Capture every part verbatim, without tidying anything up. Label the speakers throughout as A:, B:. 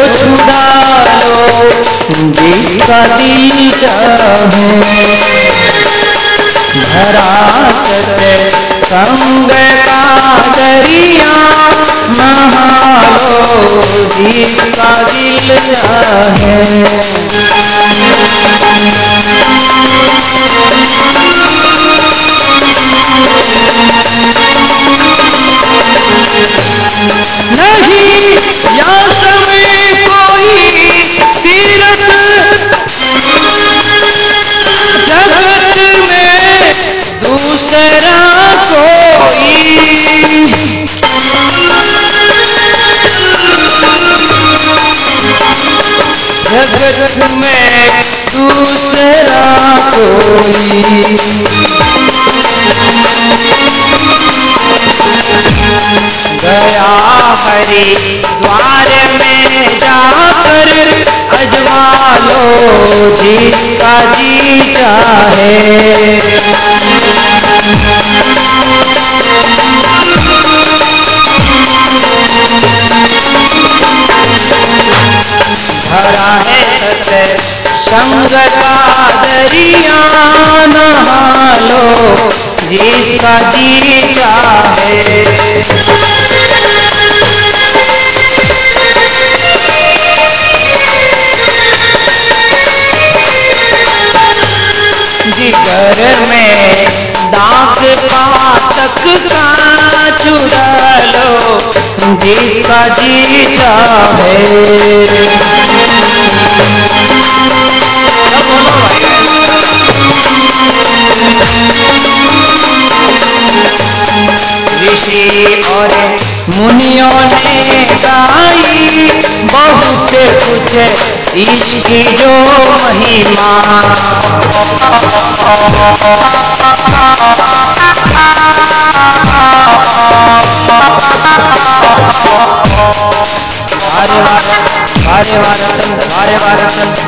A: छुड़ा लो जिसका दिल चाहे। भरा सत्संग का दरिया नहा लो जिसका दिल चाहे। नहीं या समय कोई तीरथ जगत में दूसरा कोई। जगत में दूसरा कोई। गया हरि द्वार में जाकर अजमा लो जिसका जी चाहे। भरा है सत्संग का दरिया नहा लो जिसका जी चाहे। जिगर में दाग पातक का चुरा लो जिसका जी चाहे। ऋषि और मुनियों ने गाई बहुत कुछ इसकी जो महिमा। वारे वारे वारे वारे वारे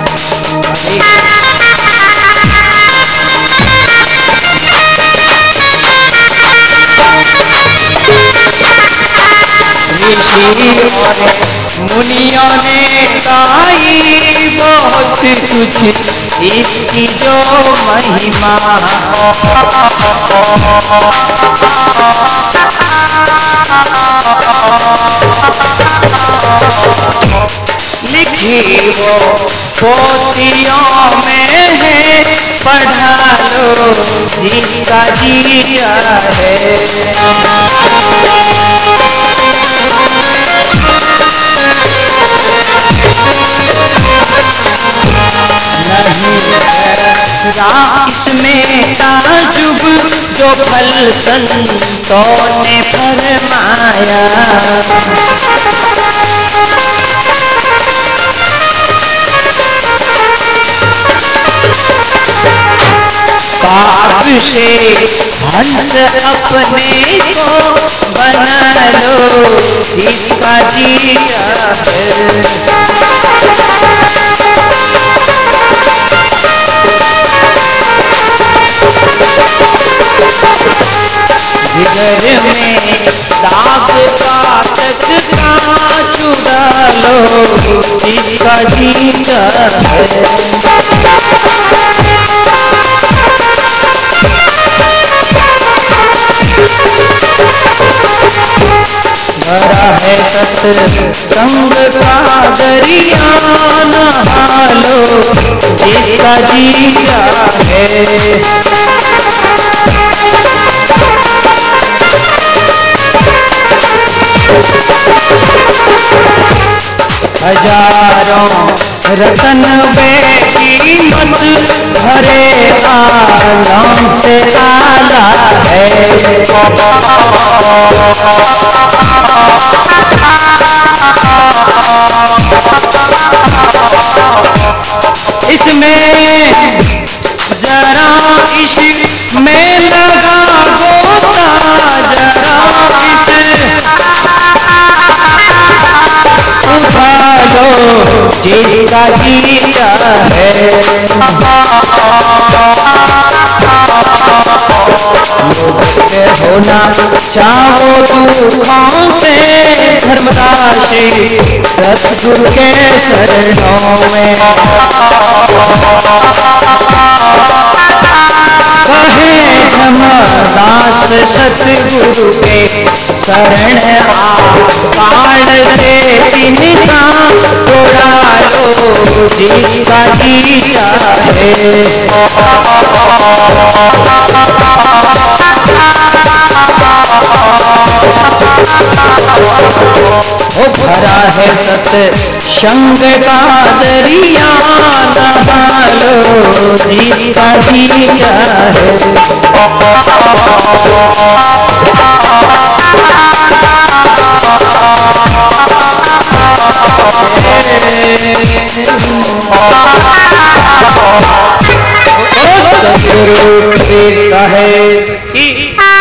A: ऋषि और मुनियों ने गाई बहुत कुछ इसकी जो महिमा। लिखी वो पोथियों में है पढ़ा लो जिसका जी चाहे। नहीं इसमें ताजुब जो फल संतों ने फरमाया। पाप से हंस अपने को बना लो जिसका जी चाहे। जिगर में दाग पातक का चुरा लो जिसका जी चाहे। भरा है सत्संग का दरिया नहा लो जिसका जी चाहे। हजारों रतन बेकीमत भरे आलम से आला है। इसमें जरा इश्क में लगा गोता जरा इश्क उठा लो जिसका जी चाहे। होना चाहो दुखों से धर्मदास श्री सतगुरु के शरणों में। कहे धर्मदास सतगुरु के शरण आ, काल से तिनका उड़ा लो जिसका जी चाहे। वो भरा है सत्संग का दरिया, नहा लो जिसका जी चाहे। सतगुरु साहेब की